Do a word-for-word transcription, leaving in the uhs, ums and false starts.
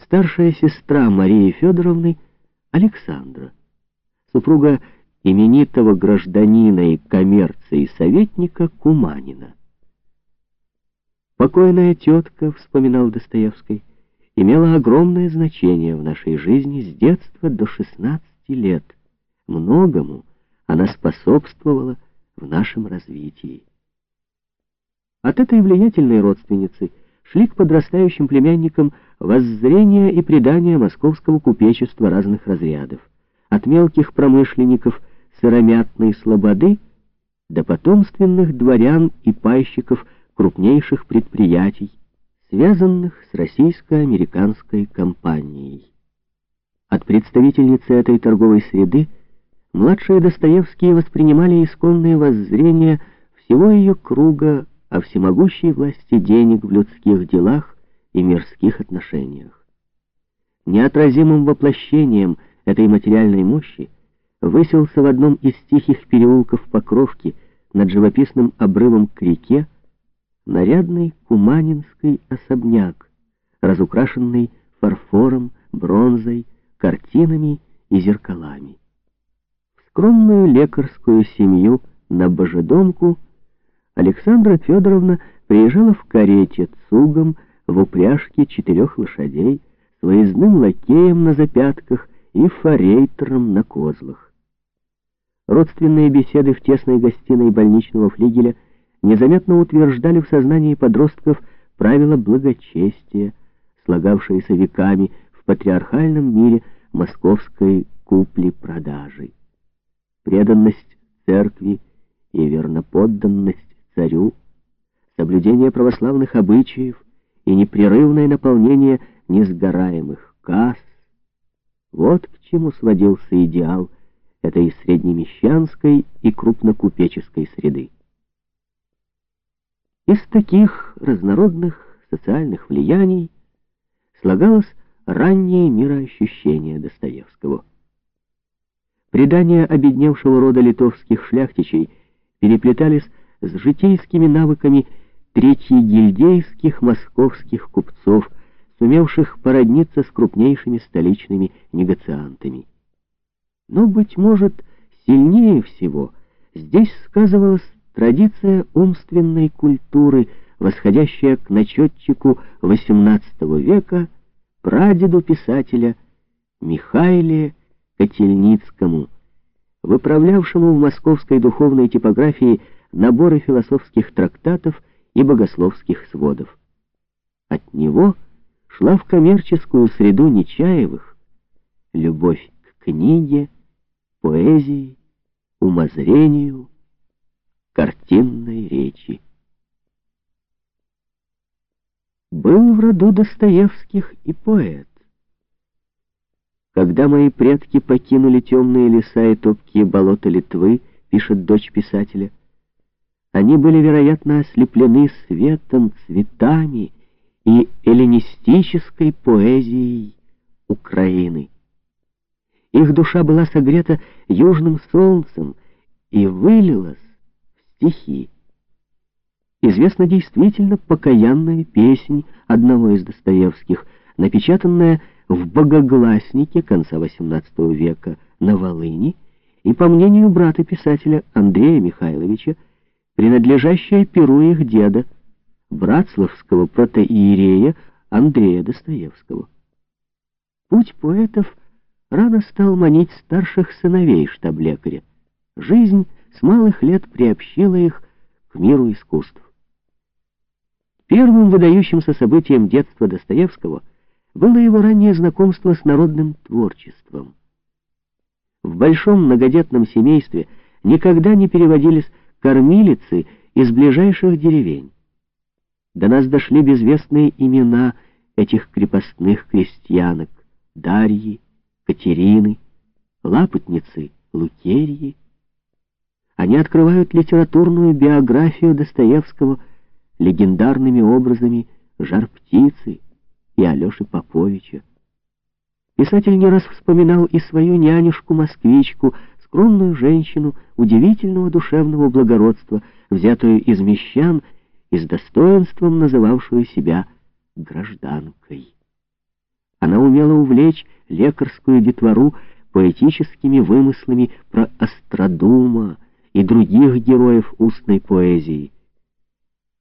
старшая сестра Марии Федоровны Александра, супруга именитого гражданина и коммерции советника Куманина. «Покойная тетка», — вспоминал Достоевский, — имела огромное значение в нашей жизни с детства до шестнадцати лет. Многому она способствовала в нашем развитии. От этой влиятельной родственницы шли к подрастающим племянникам воззрения и предания московского купечества разных разрядов, от мелких промышленников сыромятной слободы до потомственных дворян и пайщиков крупнейших предприятий, связанных с российско-американской компанией. От представительницы этой торговой среды младшие Достоевские воспринимали исконные воззрения всего ее круга о всемогущей власти денег в людских делах и мирских отношениях. Неотразимым воплощением этой материальной мощи высился в одном из тихих переулков Покровки над живописным обрывом к реке нарядный куманинский особняк, разукрашенный фарфором, бронзой, картинами и зеркалами. В скромную лекарскую семью на Божедомку Александра Федоровна приезжала в карете цугом в упряжке четырех лошадей, с выездным лакеем на запятках и форейтером на козлах. Родственные беседы в тесной гостиной больничного флигеля незаметно утверждали в сознании подростков правила благочестия, слагавшиеся веками в патриархальном мире московской купли-продажи. Преданность церкви и верноподданность царю, соблюдение православных обычаев и непрерывное наполнение несгораемых касс — вот к чему сводился идеал этой среднемещанской и крупнокупеческой среды. Из таких разнородных социальных влияний слагалось раннее мироощущение Достоевского. Предания обедневшего рода литовских шляхтичей переплетались с житейскими навыками третьегильдейских московских купцов, сумевших породниться с крупнейшими столичными негациантами. Но, быть может, сильнее всего здесь сказывалась традиция умственной культуры, восходящая к начетчику восемнадцатого века, прадеду писателя Михаиле Котельницкому, выправлявшему в московской духовной типографии наборы философских трактатов и богословских сводов. От него шла в коммерческую среду Нечаевых любовь к книге, поэзии, умозрению, картинной речи. Был в роду Достоевских и поэт. Когда мои предки покинули темные леса и топкие болота Литвы, пишет дочь писателя, они были, вероятно, ослеплены светом, цветами и эллинистической поэзией Украины. Их душа была согрета южным солнцем и вылилась в стихи. Известна действительно покаянная песнь одного из Достоевских, напечатанная в «Богогласнике» конца восемнадцатого века на Волыни и, по мнению брата писателя Андрея Михайловича, принадлежащая перу их деда, братславского протоиерея Андрея Достоевского. Путь поэтов рано стал манить старших сыновей штаб-лекаря. Жизнь с малых лет приобщила их к миру искусств. Первым выдающимся событием детства Достоевского было его раннее знакомство с народным творчеством. В большом многодетном семействе никогда не переводились кормилицы из ближайших деревень. До нас дошли безвестные имена этих крепостных крестьянок: Дарьи, Катерины, Лапотницы, Лукерьи. Они открывают литературную биографию Достоевского легендарными образами Жар-Птицы и Алеши Поповича. Писатель не раз вспоминал и свою нянюшку-москвичку, скромную женщину удивительного душевного благородства, взятую из мещан и с достоинством называвшую себя гражданкой. Она умела увлечь лекарскую детвору поэтическими вымыслами про Остродума и других героев устной поэзии.